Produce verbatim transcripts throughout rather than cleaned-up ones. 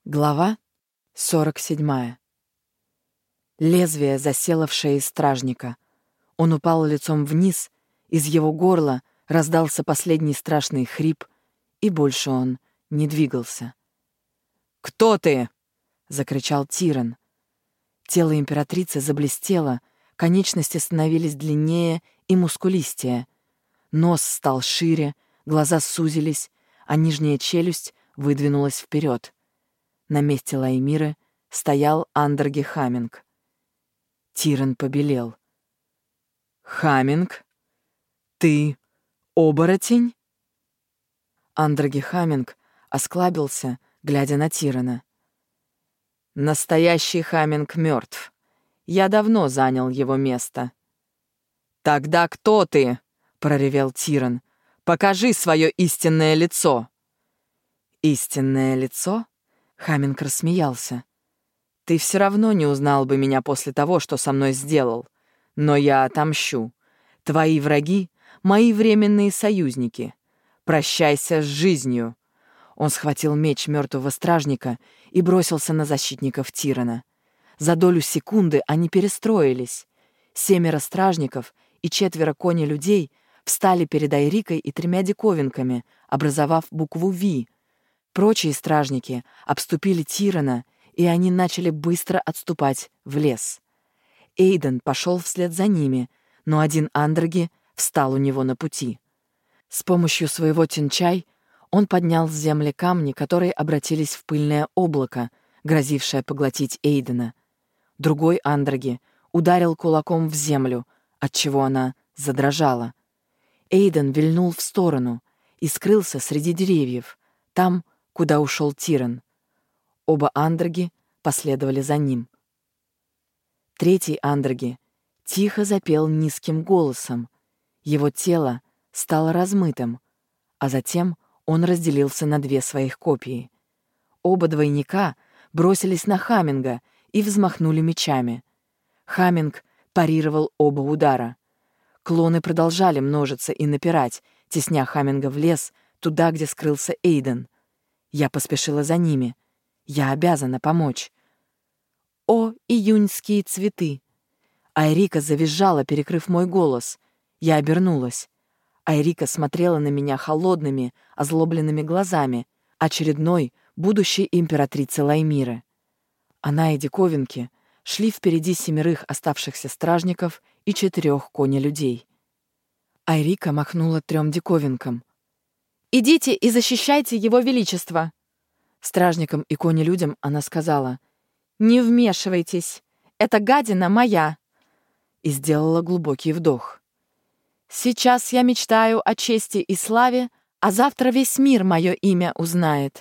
Глава сорок седьмая. Лезвие засело в шее стражника. Он упал лицом вниз, из его горла раздался последний страшный хрип, и больше он не двигался. «Кто ты?» — закричал Тиран. Тело императрицы заблестело, конечности становились длиннее и мускулистее. Нос стал шире, глаза сузились, а нижняя челюсть выдвинулась вперед. На месте Лаймиры стоял Андерги Хамминг. Тиран побелел. «Хамминг? Ты оборотень?» Андерги Хамминг осклабился, глядя на Тирана. «Настоящий Хамминг мертв. Я давно занял его место». «Тогда кто ты?» — проревел Тиран. «Покажи свое истинное лицо». «Истинное лицо?» Хамминг рассмеялся. «Ты все равно не узнал бы меня после того, что со мной сделал. Но я отомщу. Твои враги — мои временные союзники. Прощайся с жизнью». Он схватил меч мертвого стражника и бросился на защитников Тирана. За долю секунды они перестроились. Семеро стражников и четверо кони-людей встали перед Айрикой и тремя диковинками, образовав букву «Ви». Прочие стражники обступили Тирана, и они начали быстро отступать в лес. Эйден пошел вслед за ними, но один Андерги встал у него на пути. С помощью своего тенчай он поднял с земли камни, которые обратились в пыльное облако, грозившее поглотить Эйдена. Другой Андерги ударил кулаком в землю, отчего она задрожала. Эйден вильнул в сторону и скрылся среди деревьев, там, куда ушел Тиран. Оба Андерги последовали за ним. Третий Андерги тихо запел низким голосом. Его тело стало размытым, а затем он разделился на две своих копии. Оба двойника бросились на Хамминга и взмахнули мечами. Хамминг парировал оба удара. Клоны продолжали множиться и напирать, тесня Хамминга в лес, туда, где скрылся Эйден. Я поспешила за ними. Я обязана помочь. О, июньские цветы! Айрика завизжала, перекрыв мой голос. Я обернулась. Айрика смотрела на меня холодными, озлобленными глазами, очередной будущей императрицы Лаймиры. Она и диковинки шли впереди семерых оставшихся стражников и четырех кони-людей. Айрика махнула трем диковинкам. «Идите и защищайте его величество!» Стражникам и кони-людям она сказала: «Не вмешивайтесь, эта гадина моя!» И сделала глубокий вдох. «Сейчас я мечтаю о чести и славе, а завтра весь мир мое имя узнает».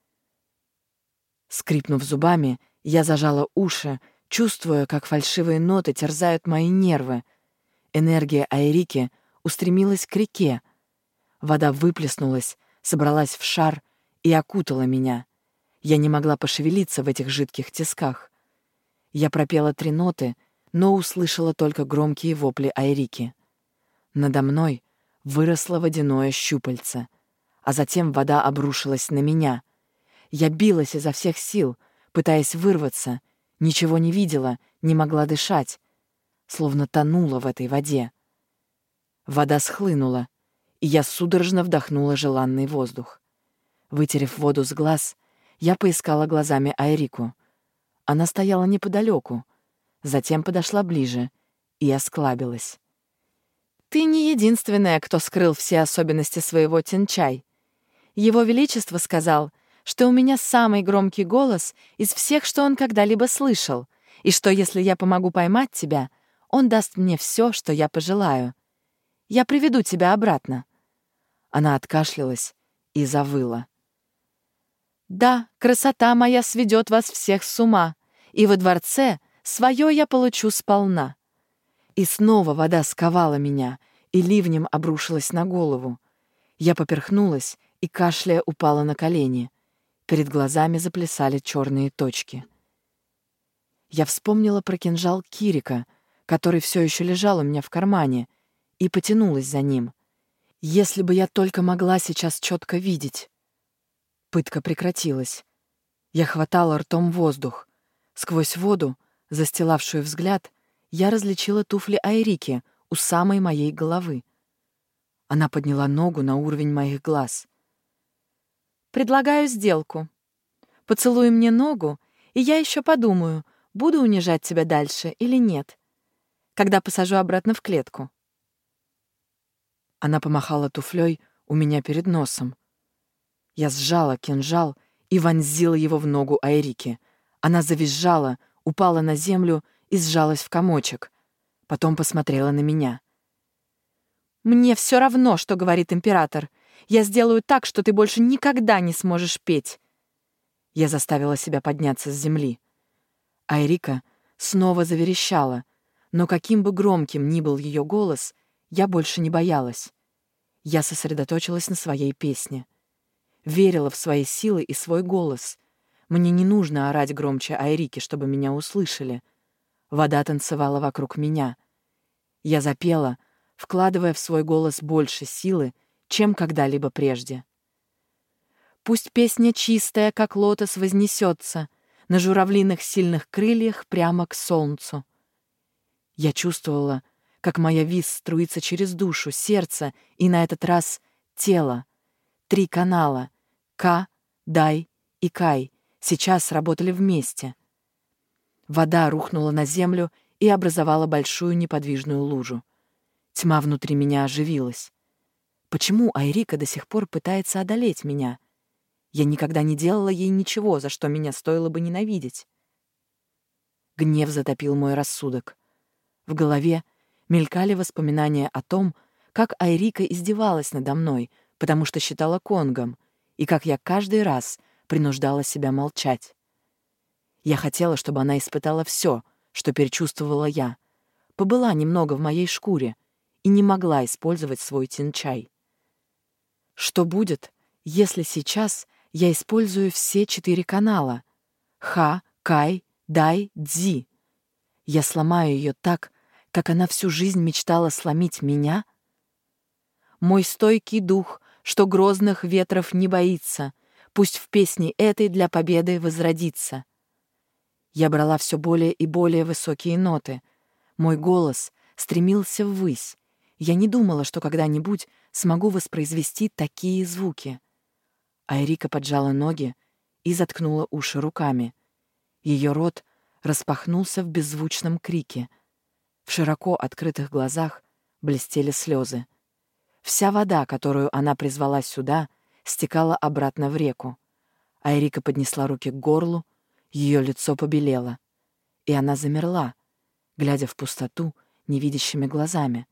Скрипнув зубами, я зажала уши, чувствуя, как фальшивые ноты терзают мои нервы. Энергия Айрики устремилась к реке. Вода выплеснулась, собралась в шар и окутала меня. Я не могла пошевелиться в этих жидких тисках. Я пропела три ноты, но услышала только громкие вопли Айрики. Надо мной выросло водяное щупальце, а затем вода обрушилась на меня. Я билась изо всех сил, пытаясь вырваться, ничего не видела, не могла дышать, словно тонула в этой воде. Вода схлынула, и я судорожно вдохнула желанный воздух. Вытерев воду с глаз, я поискала глазами Айрику. Она стояла неподалеку, затем подошла ближе и осклабилась. «Ты не единственная, кто скрыл все особенности своего тенчай. Его Величество сказал, что у меня самый громкий голос из всех, что он когда-либо слышал, и что, если я помогу поймать тебя, он даст мне все, что я пожелаю. Я приведу тебя обратно». Она откашлялась и завыла. «Да, красота моя сведет вас всех с ума, и во дворце свое я получу сполна». И снова вода сковала меня, и ливнем обрушилась на голову. Я поперхнулась и, кашляя, упала на колени. Перед глазами заплясали черные точки. Я вспомнила про кинжал Кирика, который все еще лежал у меня в кармане, и потянулась за ним. Если бы я только могла сейчас четко видеть. Пытка прекратилась. Я хватала ртом воздух. Сквозь воду, застилавшую взгляд, я различила туфли Айрики у самой моей головы. Она подняла ногу на уровень моих глаз. «Предлагаю сделку. Поцелуй мне ногу, и я еще подумаю, буду унижать тебя дальше или нет, когда посажу обратно в клетку». Она помахала туфлей у меня перед носом. Я сжала кинжал и вонзила его в ногу Айрики. Она завизжала, упала на землю и сжалась в комочек. Потом посмотрела на меня. «Мне все равно, что говорит император. Я сделаю так, что ты больше никогда не сможешь петь». Я заставила себя подняться с земли. Айрика снова заверещала, но каким бы громким ни был ее голос, я больше не боялась. Я сосредоточилась на своей песне. Верила в свои силы и свой голос. Мне не нужно орать громче Айрики, чтобы меня услышали. Вода танцевала вокруг меня. Я запела, вкладывая в свой голос больше силы, чем когда-либо прежде. Пусть песня чистая, как лотос, вознесется на журавлиных сильных крыльях прямо к солнцу. Я чувствовала, как моя виз струится через душу, сердце и на этот раз тело. Три канала — Ка, Дай и Кай — сейчас работали вместе. Вода рухнула на землю и образовала большую неподвижную лужу. Тьма внутри меня оживилась. Почему Айрика до сих пор пытается одолеть меня? Я никогда не делала ей ничего, за что меня стоило бы ненавидеть. Гнев затопил мой рассудок. В голове мелькали воспоминания о том, как Айрика издевалась надо мной, потому что считала конгом, и как я каждый раз принуждала себя молчать. Я хотела, чтобы она испытала все, что перечувствовала я, побыла немного в моей шкуре и не могла использовать свой тинчай. Что будет, если сейчас я использую все четыре канала — Ха, Кай, Дай, Дзи? Я сломаю ее так, как она всю жизнь мечтала сломить меня? Мой стойкий дух, что грозных ветров не боится, пусть в песне этой для победы возродится. Я брала все более и более высокие ноты. Мой голос стремился ввысь. Я не думала, что когда-нибудь смогу воспроизвести такие звуки. Айрика поджала ноги и заткнула уши руками. Ее рот распахнулся в беззвучном крике. В широко открытых глазах блестели слезы. Вся вода, которую она призвала сюда, стекала обратно в реку. Айрика поднесла руки к горлу, ее лицо побелело, и она замерла, глядя в пустоту невидящими глазами.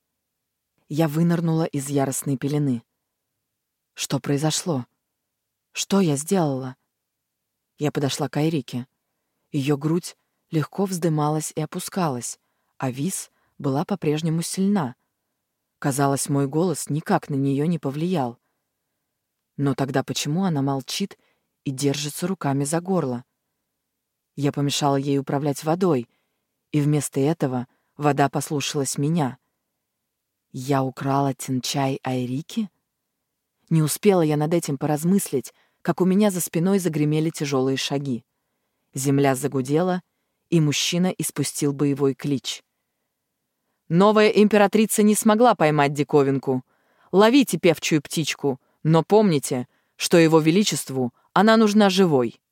Я вынырнула из яростной пелены. Что произошло? Что я сделала? Я подошла к Айрике. Ее грудь легко вздымалась и опускалась, а виз была по-прежнему сильна. Казалось, мой голос никак на нее не повлиял. Но тогда почему она молчит и держится руками за горло? Я помешала ей управлять водой, и вместо этого вода послушалась меня. Я украла тинчай Айрики? Не успела я над этим поразмыслить, как у меня за спиной загремели тяжелые шаги. Земля загудела, и мужчина испустил боевой клич. Новая императрица не смогла поймать диковинку. Ловите певчую птичку, но помните, что его величеству она нужна живой.